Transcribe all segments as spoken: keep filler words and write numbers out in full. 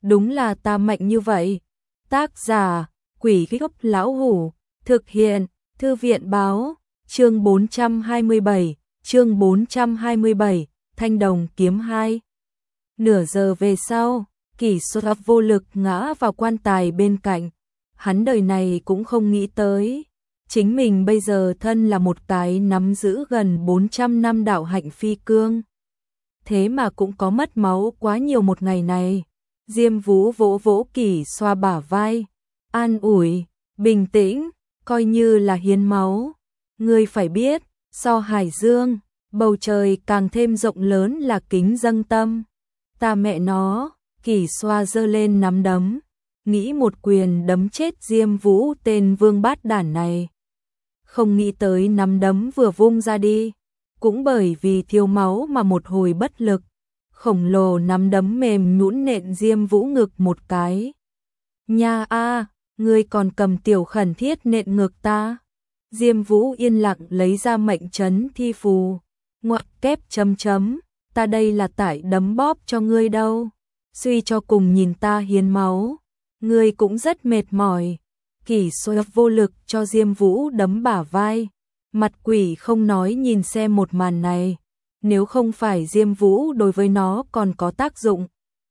đúng là ta mạnh như vậy. Tác giả, Quỷ Gốc Lão Hủ, thực hiện, Thư viện Báo, chương bốn trăm hai mươi bảy, chương bốn trăm hai mươi bảy, Thanh Đồng Kiếm hai. Nửa giờ về sau, Kỷ Xoa vô lực ngã vào quan tài bên cạnh. Hắn đời này cũng không nghĩ tới, chính mình bây giờ thân là một cái nắm giữ gần bốn trăm năm đạo hạnh phi cương. Thế mà cũng có mất máu quá nhiều một ngày này. Diêm Vũ vỗ vỗ Kỷ Xoa bả vai, an ủi, bình tĩnh, coi như là hiến máu. Ngươi phải biết, so hải dương, bầu trời càng thêm rộng lớn là kính dâng tâm. Ta mẹ nó, Kỷ Xoa giơ lên nắm đấm, nghĩ một quyền đấm chết Diêm Vũ tên vương bát đản này. Không nghĩ tới nắm đấm vừa vung ra đi, cũng bởi vì thiếu máu mà một hồi bất lực, khổng lồ nắm đấm mềm nhũn nện Diêm Vũ ngực một cái. Nha a, ngươi còn cầm tiểu khẩn thiết nện ngực ta. Diêm Vũ yên lặng lấy ra mệnh trấn thi phù, ngoặc kép chấm chấm, ta đây là tại đấm bóp cho ngươi đâu. Suy cho cùng nhìn ta hiến máu, ngươi cũng rất mệt mỏi. Kỷ Xoa vô lực cho Diêm Vũ đấm bả vai, mặt quỷ không nói nhìn xem một màn này. Nếu không phải Diêm Vũ đối với nó còn có tác dụng,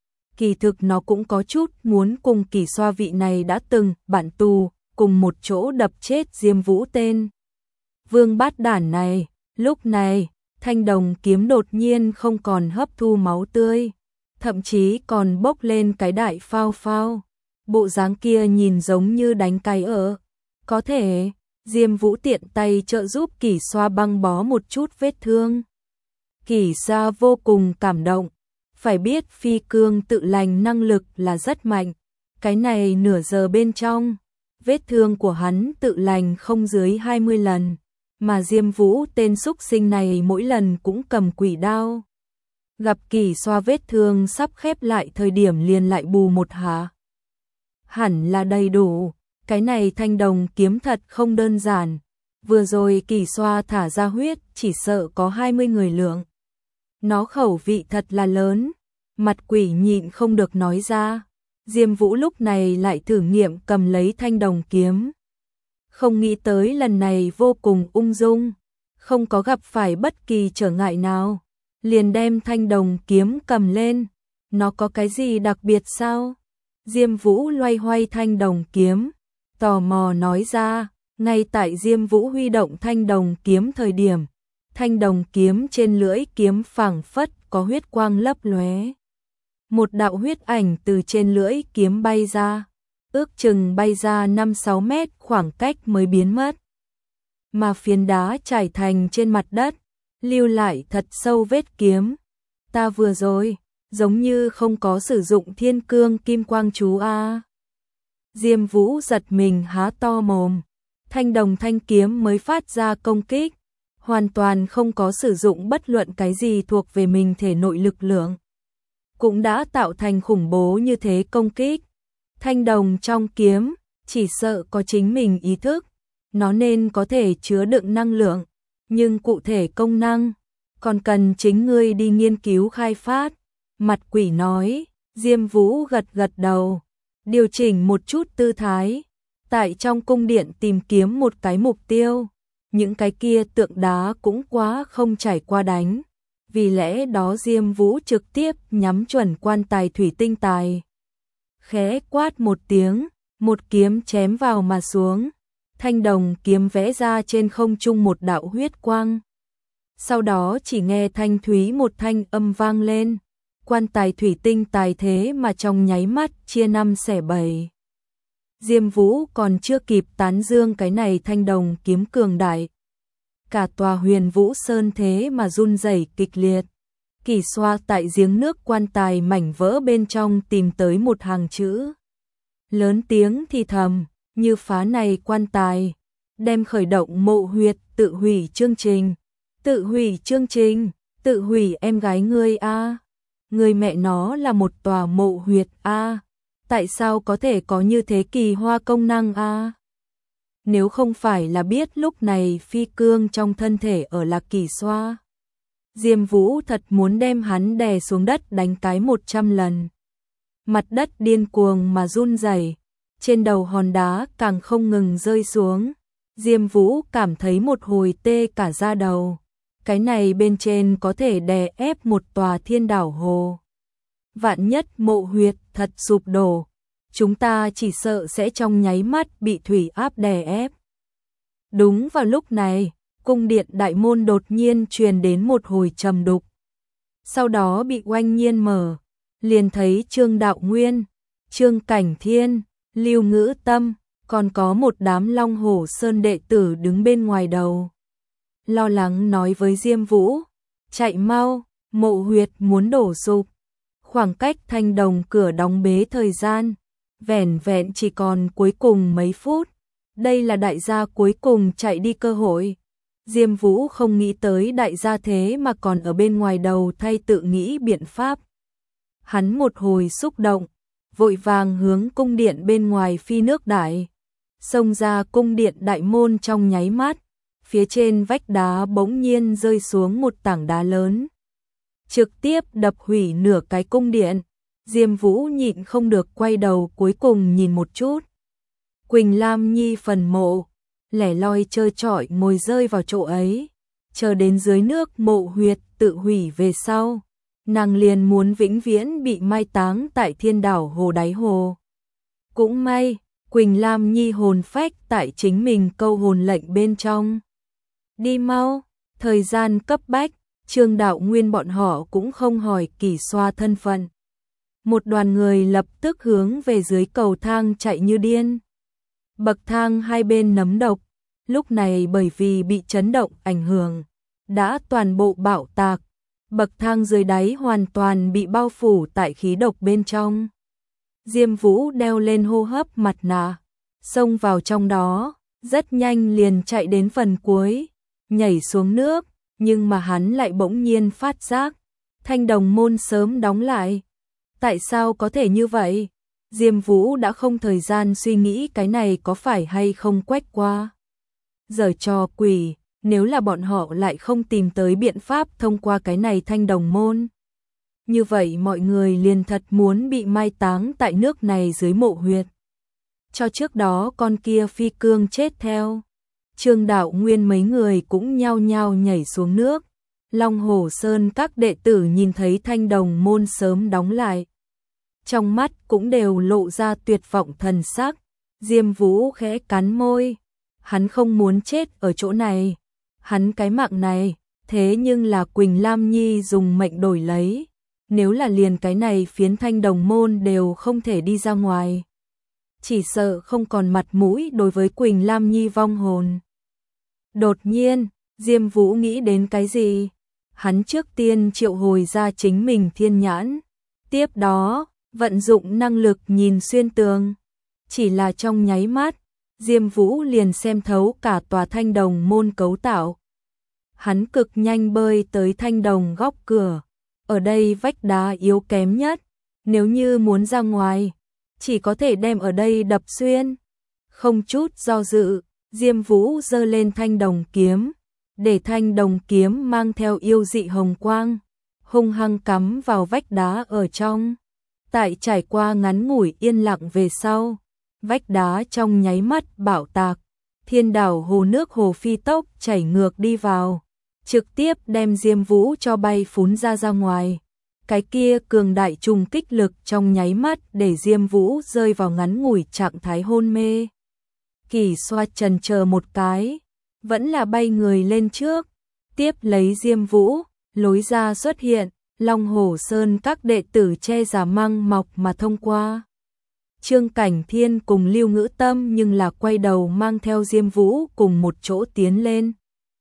kỳ thực nó cũng có chút muốn cùng Kỷ Xoa vị này đã từng bạn tù, cùng một chỗ đập chết Diêm Vũ tên vương bát đản này. Lúc này, thanh đồng kiếm đột nhiên không còn hấp thu máu tươi, thậm chí còn bốc lên cái đại phao phao. Bộ dáng kia nhìn giống như đánh cái ở. Có thể, Diêm Vũ tiện tay trợ giúp Kỷ Xoa băng bó một chút vết thương. Kỷ Xoa vô cùng cảm động, phải biết phi cương tự lành năng lực là rất mạnh. Cái này nửa giờ bên trong, vết thương của hắn tự lành không dưới hai mươi lần, mà Diêm Vũ tên xúc sinh này mỗi lần cũng cầm quỷ đao. Gặp Kỷ Xoa vết thương sắp khép lại thời điểm liền lại bù một hạ. Hẳn là đầy đủ, cái này thanh đồng kiếm thật không đơn giản. Vừa rồi Kỷ Xoa thả ra huyết chỉ sợ có hai mươi người lượng. Nó khẩu vị thật là lớn, mặt quỷ nhịn không được nói ra. Diêm Vũ lúc này lại thử nghiệm cầm lấy thanh đồng kiếm. Không nghĩ tới lần này vô cùng ung dung, không có gặp phải bất kỳ trở ngại nào. Liền đem thanh đồng kiếm cầm lên. Nó có cái gì đặc biệt sao? Diêm Vũ loay hoay thanh đồng kiếm, tò mò nói ra. Ngay tại Diêm Vũ huy động thanh đồng kiếm thời điểm, thanh đồng kiếm trên lưỡi kiếm phảng phất có huyết quang lấp lóe. Một đạo huyết ảnh từ trên lưỡi kiếm bay ra, ước chừng bay ra năm sáu mét khoảng cách mới biến mất. Mà phiến đá trải thành trên mặt đất, lưu lại thật sâu vết kiếm. Ta vừa rồi, giống như không có sử dụng thiên cương kim quang chú a. Diêm Vũ giật mình há to mồm, thanh đồng thanh kiếm mới phát ra công kích, hoàn toàn không có sử dụng bất luận cái gì thuộc về mình thể nội lực lượng, cũng đã tạo thành khủng bố như thế công kích. Thanh đồng trong kiếm, chỉ sợ có chính mình ý thức, nó nên có thể chứa đựng năng lượng, nhưng cụ thể công năng, còn cần chính ngươi đi nghiên cứu khai phát. Mặt quỷ nói. Diêm Vũ gật gật đầu, điều chỉnh một chút tư thái, tại trong cung điện tìm kiếm một cái mục tiêu. Những cái kia tượng đá cũng quá không trải qua đánh, vì lẽ đó Diêm Vũ trực tiếp nhắm chuẩn quan tài thủy tinh tài. Khẽ quát một tiếng, một kiếm chém vào mà xuống, thanh đồng kiếm vẽ ra trên không trung một đạo huyết quang. Sau đó chỉ nghe thanh thúy một thanh âm vang lên, quan tài thủy tinh tài thế mà trong nháy mắt chia năm xẻ bảy. Diêm Vũ còn chưa kịp tán dương cái này thanh đồng kiếm cường đại, cả tòa Huyền Vũ Sơn thế mà run rẩy kịch liệt. Kỷ Xoa tại giếng nước quan tài mảnh vỡ bên trong tìm tới một hàng chữ, lớn tiếng thì thầm, như phá này quan tài, đem khởi động mộ huyệt tự hủy chương trình. Tự hủy chương trình, tự hủy em gái ngươi a. Người mẹ nó là một tòa mộ huyệt a. Tại sao có thể có như thế kỳ hoa công năng a? Nếu không phải là biết lúc này phi cương trong thân thể ở là Kỷ Xoa, Diêm Vũ thật muốn đem hắn đè xuống đất đánh cái một trăm lần. mặt đất điên cuồng mà run rẩy, trên đầu hòn đá càng không ngừng rơi xuống. Diêm Vũ cảm thấy một hồi tê cả da đầu. Cái này bên trên có thể đè ép một tòa thiên đảo hồ. Vạn nhất mộ huyệt thật sụp đổ, chúng ta chỉ sợ sẽ trong nháy mắt bị thủy áp đè ép. Đúng vào lúc này, cung điện đại môn đột nhiên truyền đến một hồi trầm đục. Sau đó bị oanh nhiên mở, liền thấy Trương Đạo Nguyên, Trương Cảnh Thiên, Lưu Ngữ Tâm, còn có một đám Long Hổ Sơn đệ tử đứng bên ngoài đầu. Lo lắng nói với Diêm Vũ, chạy mau, mộ huyệt muốn đổ sụp. Khoảng cách thanh đồng cửa đóng bế thời gian, vẻn vẹn chỉ còn cuối cùng mấy phút. Đây là đại gia cuối cùng chạy đi cơ hội. Diêm Vũ không nghĩ tới đại gia thế mà còn ở bên ngoài đầu thay tự nghĩ biện pháp. Hắn một hồi xúc động, vội vàng hướng cung điện bên ngoài phi nước đại. Xông ra cung điện đại môn trong nháy mắt, phía trên vách đá bỗng nhiên rơi xuống một tảng đá lớn. Trực tiếp đập hủy nửa cái cung điện. Diêm Vũ nhịn không được quay đầu cuối cùng nhìn một chút. Quỳnh Lam Nhi phần mộ, lẻ loi trơ trọi ngồi rơi vào chỗ ấy. Chờ đến dưới nước mộ huyệt tự hủy về sau, nàng liền muốn vĩnh viễn bị mai táng tại thiên đảo hồ đáy hồ. Cũng may, Quỳnh Lam Nhi hồn phách tại chính mình câu hồn lệnh bên trong. Đi mau, thời gian cấp bách, Trương Đạo Nguyên bọn họ cũng không hỏi Kỷ Xoa thân phận. Một đoàn người lập tức hướng về dưới cầu thang chạy như điên. Bậc thang hai bên nấm độc, lúc này bởi vì bị chấn động ảnh hưởng, đã toàn bộ bạo tạc. Bậc thang dưới đáy hoàn toàn bị bao phủ tại khí độc bên trong. Diêm Vũ đeo lên hô hấp mặt nạ, xông vào trong đó, rất nhanh liền chạy đến phần cuối, nhảy xuống nước, nhưng mà hắn lại bỗng nhiên phát giác, thanh đồng môn sớm đóng lại. Tại sao có thể như vậy? Diêm Vũ đã không thời gian suy nghĩ cái này có phải hay không quét qua. Giở trò quỷ, nếu là bọn họ lại không tìm tới biện pháp thông qua cái này thanh đồng môn. Như vậy mọi người liền thật muốn bị mai táng tại nước này dưới mộ huyệt. Cho trước đó con kia phi cương chết theo. Trương Đạo Nguyên mấy người cũng nhao nhao nhảy xuống nước. Long Hổ Sơn các đệ tử nhìn thấy thanh đồng môn sớm đóng lại, trong mắt cũng đều lộ ra tuyệt vọng thần sắc. Diêm Vũ khẽ cắn môi, hắn không muốn chết ở chỗ này. Hắn cái mạng này, thế nhưng là Quỳnh Lam Nhi dùng mệnh đổi lấy. Nếu là liền cái này phiến thanh đồng môn đều không thể đi ra ngoài, chỉ sợ không còn mặt mũi đối với Quỳnh Lam Nhi vong hồn. Đột nhiên, Diêm Vũ nghĩ đến cái gì? Hắn trước tiên triệu hồi ra chính mình thiên nhãn, tiếp đó vận dụng năng lực nhìn xuyên tường. Chỉ là trong nháy mắt, Diêm Vũ liền xem thấu cả tòa thanh đồng môn cấu tạo. Hắn cực nhanh bơi tới thanh đồng góc cửa. Ở đây vách đá yếu kém nhất, nếu như muốn ra ngoài, chỉ có thể đem ở đây đập xuyên. Không chút do dự, Diêm Vũ giơ lên thanh đồng kiếm, để thanh đồng kiếm mang theo yêu dị hồng quang, hung hăng cắm vào vách đá ở trong. Tại trải qua ngắn ngủi yên lặng về sau, vách đá trong nháy mắt bạo tạc, thiên đảo hồ nước hồ phi tốc chảy ngược đi vào, trực tiếp đem Diêm Vũ cho bay phún ra ra ngoài. Cái kia cường đại trùng kích lực trong nháy mắt để Diêm Vũ rơi vào ngắn ngủi trạng thái hôn mê. Kỷ Xoa chần chờ một cái, vẫn là bay người lên trước, tiếp lấy Diêm Vũ, lối ra xuất hiện, Long Hổ Sơn các đệ tử che giả măng mọc mà thông qua. Trương Cảnh Thiên cùng Lưu Ngữ Tâm nhưng là quay đầu mang theo Diêm Vũ cùng một chỗ tiến lên.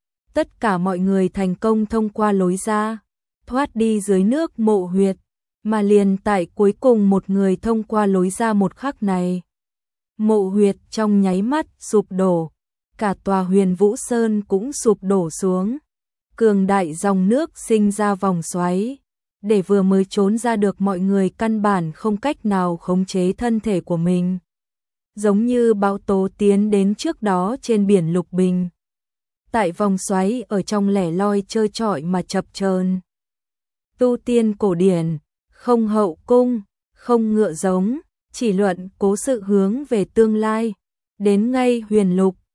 Tất cả mọi người thành công thông qua lối ra, thoát đi dưới nước mộ huyệt, mà liền tại cuối cùng một người thông qua lối ra một khắc này. Mộ huyệt trong nháy mắt sụp đổ, cả tòa Huyền Vũ Sơn cũng sụp đổ xuống. Cường đại dòng nước sinh ra vòng xoáy, để vừa mới trốn ra được mọi người căn bản không cách nào khống chế thân thể của mình. Giống như bão tố tiến đến trước đó trên biển Lục Bình. Tại vòng xoáy ở trong lẻ loi trơ trọi mà chập chờn. Tu tiên cổ điển, không hậu cung, không ngựa giống, chỉ luận cố sự hướng về tương lai. Đến ngay huyền lục,